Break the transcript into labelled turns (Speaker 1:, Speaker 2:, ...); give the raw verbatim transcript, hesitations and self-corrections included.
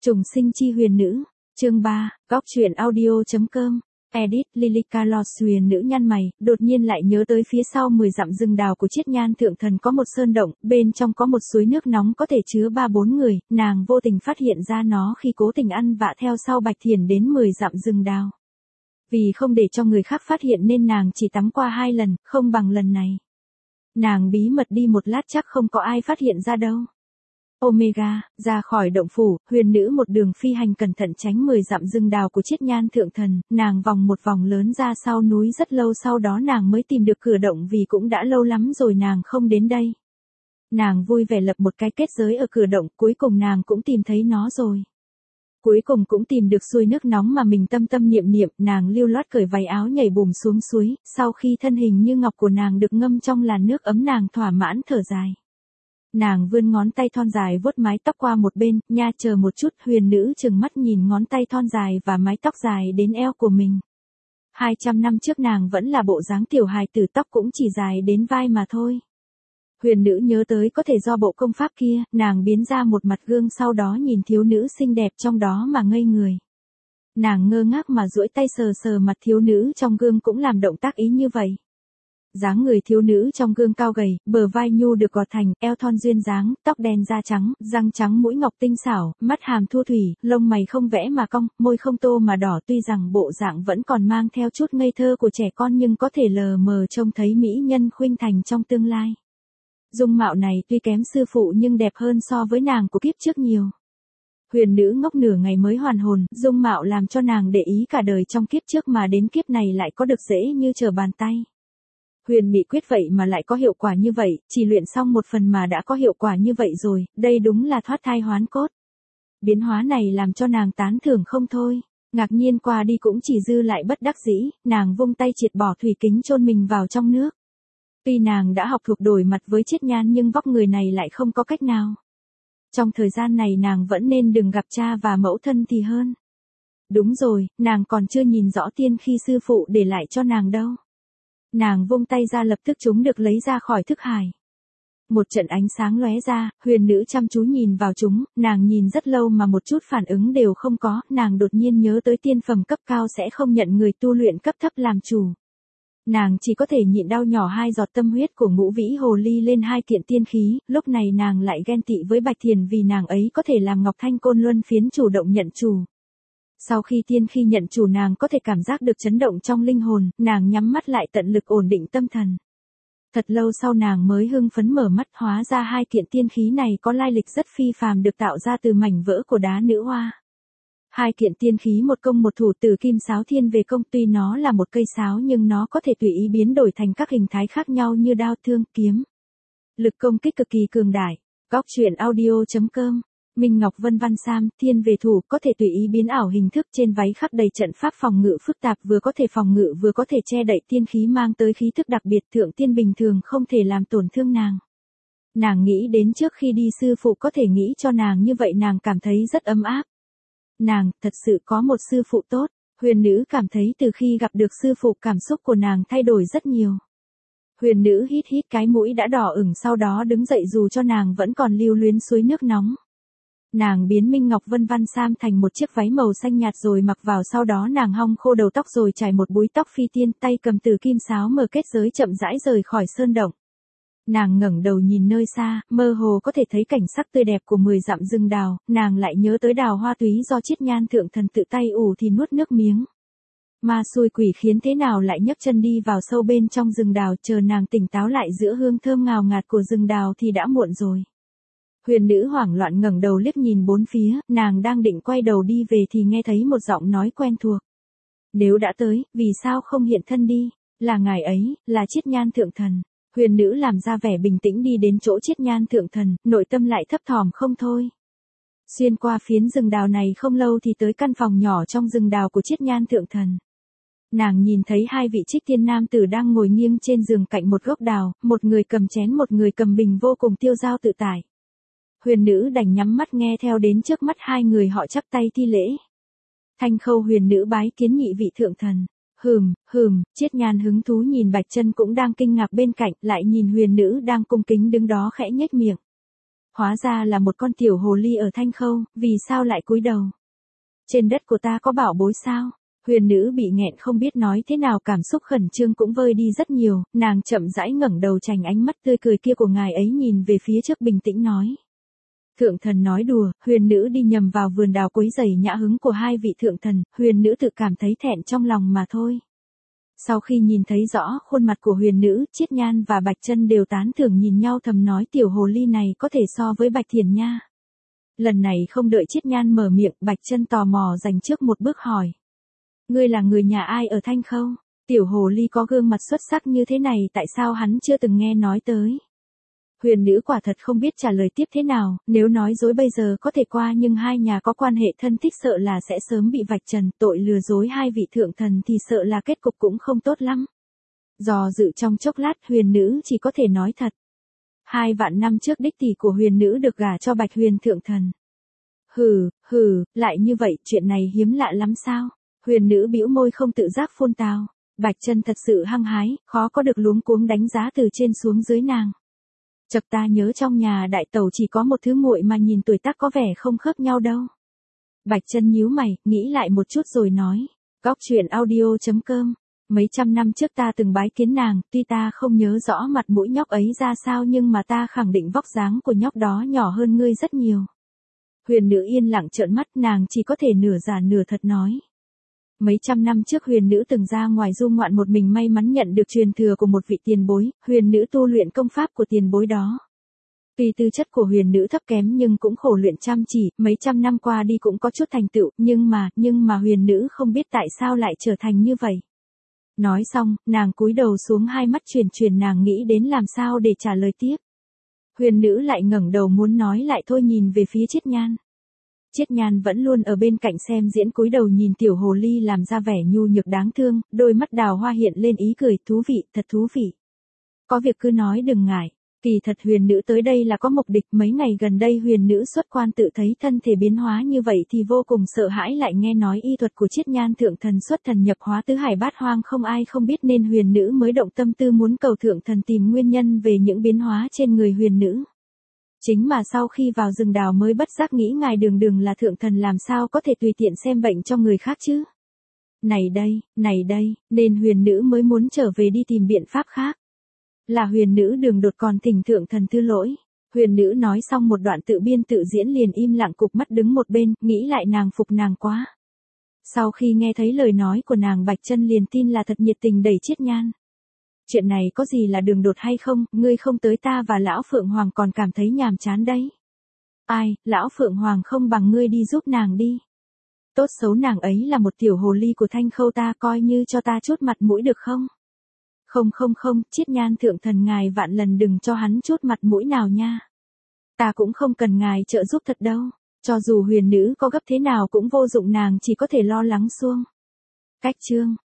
Speaker 1: Trùng sinh chi huyền nữ, chương ba, góc truyện audio.com, edit Lilica Lost huyền nữ nhăn mày, đột nhiên lại nhớ tới phía sau mười dặm rừng đào của Chiết Nhan Thượng Thần có một sơn động, bên trong có một suối nước nóng có thể chứa ba bốn người, nàng vô tình phát hiện ra nó khi cố tình ăn vạ theo sau Bạch Thiền đến mười dặm rừng đào. Vì không để cho người khác phát hiện nên nàng chỉ tắm qua hai lần, không bằng lần này. Nàng bí mật đi một lát chắc không có ai phát hiện ra đâu. Omega, ra khỏi động phủ, huyền nữ một đường phi hành cẩn thận tránh mười dặm rừng đào của Chiết Nhan Thượng Thần, nàng vòng một vòng lớn ra sau núi rất lâu sau đó nàng mới tìm được cửa động vì cũng đã lâu lắm rồi nàng không đến đây. Nàng vui vẻ lập một cái kết giới ở cửa động, cuối cùng nàng cũng tìm thấy nó rồi. Cuối cùng cũng tìm được suối nước nóng mà mình tâm tâm niệm niệm, nàng lưu loát cởi váy áo nhảy bùm xuống suối, sau khi thân hình như ngọc của nàng được ngâm trong làn nước ấm nàng thỏa mãn thở dài. Nàng vươn ngón tay thon dài vuốt mái tóc qua một bên, nha chờ một chút, huyền nữ trừng mắt nhìn ngón tay thon dài và mái tóc dài đến eo của mình. Hai trăm năm trước nàng vẫn là bộ dáng tiểu hài tử, tóc cũng chỉ dài đến vai mà thôi. Huyền nữ nhớ tới có thể do bộ công pháp kia, nàng biến ra một mặt gương sau đó nhìn thiếu nữ xinh đẹp trong đó mà ngây người. Nàng ngơ ngác mà duỗi tay sờ sờ mặt thiếu nữ trong gương cũng làm động tác ý như vậy. Dáng người thiếu nữ trong gương cao gầy, bờ vai nhu được gọt thành, eo thon duyên dáng, tóc đen da trắng, răng trắng mũi ngọc tinh xảo, mắt hàm thu thủy, lông mày không vẽ mà cong, môi không tô mà đỏ, tuy rằng bộ dạng vẫn còn mang theo chút ngây thơ của trẻ con nhưng có thể lờ mờ trông thấy mỹ nhân khuynh thành trong tương lai. Dung mạo này tuy kém sư phụ nhưng đẹp hơn so với nàng của kiếp trước nhiều. Huyền nữ ngốc nửa ngày mới hoàn hồn, dung mạo làm cho nàng để ý cả đời trong kiếp trước mà đến kiếp này lại có được dễ như trở bàn tay. Huyền mị quyết vậy mà lại có hiệu quả như vậy, chỉ luyện xong một phần mà đã có hiệu quả như vậy rồi, đây đúng là thoát thai hoán cốt. Biến hóa này làm cho nàng tán thưởng không thôi, ngạc nhiên qua đi cũng chỉ dư lại bất đắc dĩ, nàng vung tay triệt bỏ thủy kính chôn mình vào trong nước. Tuy nàng đã học thuộc đổi mặt với Chiết Nhan nhưng vóc người này lại không có cách nào. Trong thời gian này nàng vẫn nên đừng gặp cha và mẫu thân thì hơn. Đúng rồi, nàng còn chưa nhìn rõ tiên khi sư phụ để lại cho nàng đâu. Nàng vung tay ra lập tức chúng được lấy ra khỏi thức hải. Một trận ánh sáng lóe ra, huyền nữ chăm chú nhìn vào chúng, nàng nhìn rất lâu mà một chút phản ứng đều không có, nàng đột nhiên nhớ tới tiên phẩm cấp cao sẽ không nhận người tu luyện cấp thấp làm chủ. Nàng chỉ có thể nhịn đau nhỏ hai giọt tâm huyết của ngũ vĩ hồ ly lên hai kiện tiên khí, lúc này nàng lại ghen tị với Bạch Thiền vì nàng ấy có thể làm Ngọc Thanh Côn Luân phiến chủ động nhận chủ. Sau khi tiên khi nhận chủ nàng có thể cảm giác được chấn động trong linh hồn, nàng nhắm mắt lại tận lực ổn định tâm thần. Thật lâu sau nàng mới hưng phấn mở mắt, hóa ra hai kiện tiên khí này có lai lịch rất phi phàm được tạo ra từ mảnh vỡ của đá nữ hoa. Hai kiện tiên khí một công một thủ từ kim sáo thiên về công, tuy nó là một cây sáo nhưng nó có thể tùy ý biến đổi thành các hình thái khác nhau như đao thương, kiếm. Lực công kích cực kỳ cường đại. Góc truyện audio.com, Minh Ngọc Vân Văn Sam, thiên về thủ, có thể tùy ý biến ảo hình thức, trên váy khắc đầy trận pháp phòng ngự phức tạp, vừa có thể phòng ngự vừa có thể che đậy, tiên khí mang tới khí thức đặc biệt, thượng tiên bình thường không thể làm tổn thương nàng. Nàng nghĩ đến trước khi đi sư phụ có thể nghĩ cho nàng như vậy nàng cảm thấy rất ấm áp. Nàng, thật sự có một sư phụ tốt, huyền nữ cảm thấy từ khi gặp được sư phụ cảm xúc của nàng thay đổi rất nhiều. Huyền nữ hít hít cái mũi đã đỏ ửng sau đó đứng dậy dù cho nàng vẫn còn lưu luyến suối nước nóng. Nàng biến Minh Ngọc Vân Văn Sam thành một chiếc váy màu xanh nhạt rồi mặc vào, sau đó nàng hong khô đầu tóc rồi trải một búi tóc phi tiên, tay cầm từ kim sáo mở kết giới chậm rãi rời khỏi sơn động. Nàng ngẩng đầu nhìn nơi xa, mơ hồ có thể thấy cảnh sắc tươi đẹp của mười dặm rừng đào, nàng lại nhớ tới đào hoa túy do Chiết Nhan Thượng Thần tự tay ủ thì nuốt nước miếng. Ma xui quỷ khiến thế nào lại nhấc chân đi vào sâu bên trong rừng đào, chờ nàng tỉnh táo lại giữa hương thơm ngào ngạt của rừng đào thì đã muộn rồi. Huyền nữ hoảng loạn ngẩng đầu liếc nhìn bốn phía, nàng đang định quay đầu đi về thì nghe thấy một giọng nói quen thuộc. Nếu đã tới, vì sao không hiện thân đi, là ngài ấy, là Chiết Nhan Thượng Thần. Huyền nữ làm ra vẻ bình tĩnh đi đến chỗ Chiết Nhan Thượng Thần, nội tâm lại thấp thỏm không thôi. Xuyên qua phiến rừng đào này không lâu thì tới căn phòng nhỏ trong rừng đào của Chiết Nhan Thượng Thần. Nàng nhìn thấy hai vị trích tiên nam tử đang ngồi nghiêng trên giường cạnh một gốc đào, một người cầm chén một người cầm bình vô cùng tiêu dao tự tại. Huyền nữ đành nhắm mắt nghe theo, đến trước mắt hai người họ chắp tay thi lễ. Thanh khâu huyền nữ bái kiến nhị vị thượng thần. Hừm, hừm, Chiết Nhan hứng thú nhìn Bạch Chân cũng đang kinh ngạc bên cạnh, lại nhìn huyền nữ đang cung kính đứng đó khẽ nhếch miệng. Hóa ra là một con tiểu hồ ly ở Thanh Khâu, vì sao lại cúi đầu? Trên đất của ta có bảo bối sao? Huyền nữ bị nghẹn không biết nói thế nào, cảm xúc khẩn trương cũng vơi đi rất nhiều, nàng chậm rãi ngẩng đầu trành ánh mắt tươi cười kia của ngài ấy nhìn về phía trước bình tĩnh nói. Thượng thần nói đùa, huyền nữ đi nhầm vào vườn đào quấy rầy nhã hứng của hai vị thượng thần, huyền nữ tự cảm thấy thẹn trong lòng mà thôi. Sau khi nhìn thấy rõ khuôn mặt của huyền nữ, Chiết Nhan và Bạch Chân đều tán thưởng nhìn nhau thầm nói tiểu hồ ly này có thể so với Bạch Thiền nha. Lần này không đợi Chiết Nhan mở miệng, Bạch Chân tò mò dành trước một bước hỏi. Ngươi là người nhà ai ở Thanh Khâu? Tiểu hồ ly có gương mặt xuất sắc như thế này tại sao hắn chưa từng nghe nói tới? Huyền nữ quả thật không biết trả lời tiếp thế nào, nếu nói dối bây giờ có thể qua nhưng hai nhà có quan hệ thân thích sợ là sẽ sớm bị vạch trần, tội lừa dối hai vị thượng thần thì sợ là kết cục cũng không tốt lắm. Dò dự trong chốc lát huyền nữ chỉ có thể nói thật. Hai vạn năm trước đích tỷ của huyền nữ được gả cho Bạch Huyền thượng thần. Hừ, hừ, lại như vậy, chuyện này hiếm lạ lắm sao? Huyền nữ bĩu môi không tự giác phun tào. Bạch Chân thật sự hăng hái, khó có được luống cuống đánh giá từ trên xuống dưới nàng. Chật, ta nhớ trong nhà đại tẩu chỉ có một thứ muội mà nhìn tuổi tác có vẻ không khớp nhau đâu. Bạch Chân nhíu mày, nghĩ lại một chút rồi nói. Góc truyện audio chấm com. Mấy trăm năm trước ta từng bái kiến nàng, tuy ta không nhớ rõ mặt mũi nhóc ấy ra sao nhưng mà ta khẳng định vóc dáng của nhóc đó nhỏ hơn ngươi rất nhiều. Huyền nữ yên lặng trợn mắt, nàng chỉ có thể nửa giả nửa thật nói. Mấy trăm năm trước huyền nữ từng ra ngoài du ngoạn một mình, may mắn nhận được truyền thừa của một vị tiền bối, huyền nữ tu luyện công pháp của tiền bối đó. Tuy tư chất của huyền nữ thấp kém nhưng cũng khổ luyện chăm chỉ, mấy trăm năm qua đi cũng có chút thành tựu, nhưng mà, nhưng mà huyền nữ không biết tại sao lại trở thành như vậy. Nói xong, nàng cúi đầu xuống, hai mắt truyền truyền, nàng nghĩ đến làm sao để trả lời tiếp. Huyền nữ lại ngẩng đầu muốn nói lại thôi, nhìn về phía Chiết Nhan. Chiết Nhan vẫn luôn ở bên cạnh xem diễn, cúi đầu nhìn tiểu hồ ly làm ra vẻ nhu nhược đáng thương, đôi mắt đào hoa hiện lên ý cười, thú vị, thật thú vị. Có việc cứ nói đừng ngại. Kỳ thật huyền nữ tới đây là có mục đích, mấy ngày gần đây huyền nữ xuất quan tự thấy thân thể biến hóa như vậy thì vô cùng sợ hãi, lại nghe nói y thuật của Chiết Nhan thượng thần xuất thần nhập hóa tứ hải bát hoang không ai không biết, nên huyền nữ mới động tâm tư muốn cầu thượng thần tìm nguyên nhân về những biến hóa trên người huyền nữ. Chính mà sau khi vào rừng đào mới bất giác nghĩ ngài đường đường là thượng thần làm sao có thể tùy tiện xem bệnh cho người khác chứ. Này đây, này đây, nên huyền nữ mới muốn trở về đi tìm biện pháp khác. Là huyền nữ đường đột còn thỉnh thượng thần thứ lỗi. Huyền nữ nói xong một đoạn tự biên tự diễn liền im lặng cụp mắt đứng một bên, nghĩ lại nàng phục nàng quá. Sau khi nghe thấy lời nói của nàng, Bạch Chân liền tin là thật, nhiệt tình đẩy Chiết Nhan. Chuyện này có gì là đường đột hay không, ngươi không tới ta và lão Phượng Hoàng còn cảm thấy nhàm chán đấy. Ai, lão Phượng Hoàng không bằng ngươi đi giúp nàng đi. Tốt xấu nàng ấy là một tiểu hồ ly của Thanh Khâu, ta coi như cho ta chút mặt mũi được không? Không không không, Chiết Nhan thượng thần ngài vạn lần đừng cho hắn chút mặt mũi nào nha. Ta cũng không cần ngài trợ giúp thật đâu, cho dù huyền nữ có gấp thế nào cũng vô dụng, nàng chỉ có thể lo lắng xuông. Cách chương